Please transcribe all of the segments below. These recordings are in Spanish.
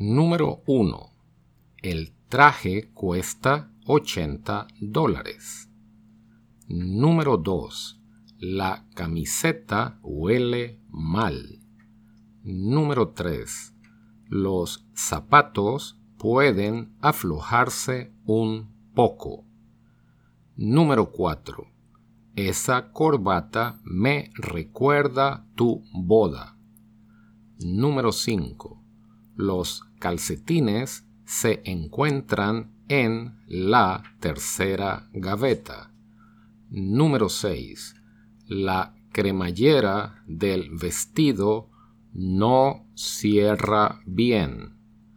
Número 1. El traje cuesta $80. Número 2. La camiseta huele mal. Número 3. Los zapatos pueden aflojarse un poco. Número 4. Esa corbata me recuerda tu boda. Número 5. Los calcetines se encuentran en la tercera gaveta. Número 6. La cremallera del vestido no cierra bien.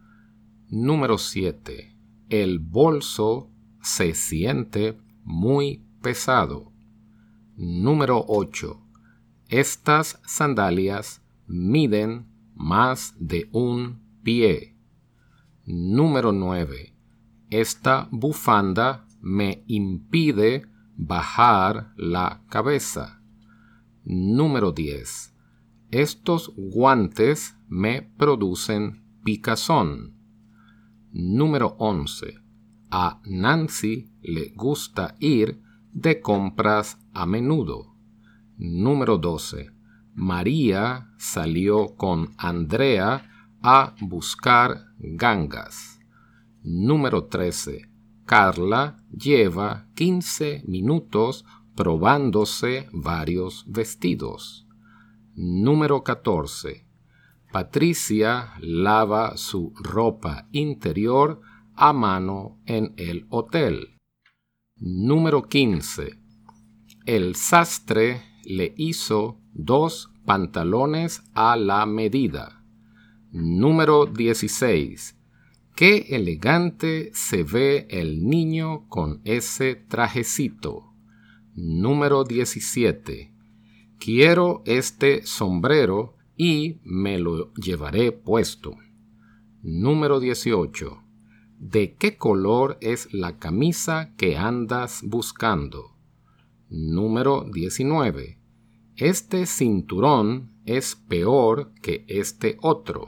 Número 7. El bolso se siente muy pesado. Número 8. Estas sandalias miden más de 1 pie. Número 9. Esta bufanda me impide bajar la cabeza. Número 10. Estos guantes me producen picazón. Número 11. A Nancy le gusta ir de compras a menudo. Número 12. María salió con Andrea a buscar gangas. Número 13. Carla lleva 15 minutos probándose varios vestidos. Número 14. Patricia lava su ropa interior a mano en el hotel. Número 15. El sastre le hizo 2 pantalones a la medida. Número 16. Qué elegante se ve el niño con ese trajecito. Número 17. Quiero este sombrero y me lo llevaré puesto. Número 18. ¿De qué color es la camisa que andas buscando? Número 19. Este cinturón es peor que este otro.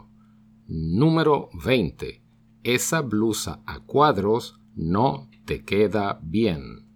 Número 20. Esa blusa a cuadros no te queda bien.